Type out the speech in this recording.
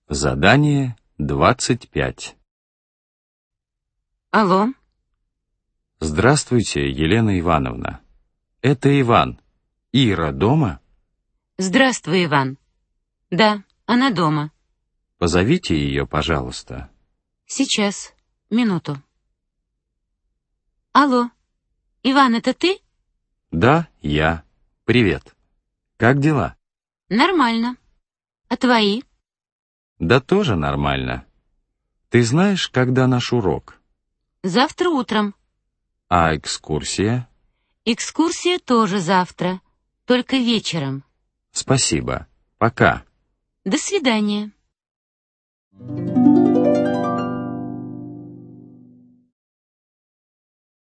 Задание 25. Алло, Здравствуйте, Елена Ивановна. Это Иван. Ира дома? здравствуй, Иван. Да, она дома. Позовите ее, пожалуйста. Сейчас, минуту. Алло, Иван, это ты? Да, я. Привет. Как дела? Нормально. А твои? Да тоже нормально. Ты знаешь, когда наш урок? Завтра утром. А экскурсия? Экскурсия тоже завтра, только вечером. Спасибо. Пока. До свидания.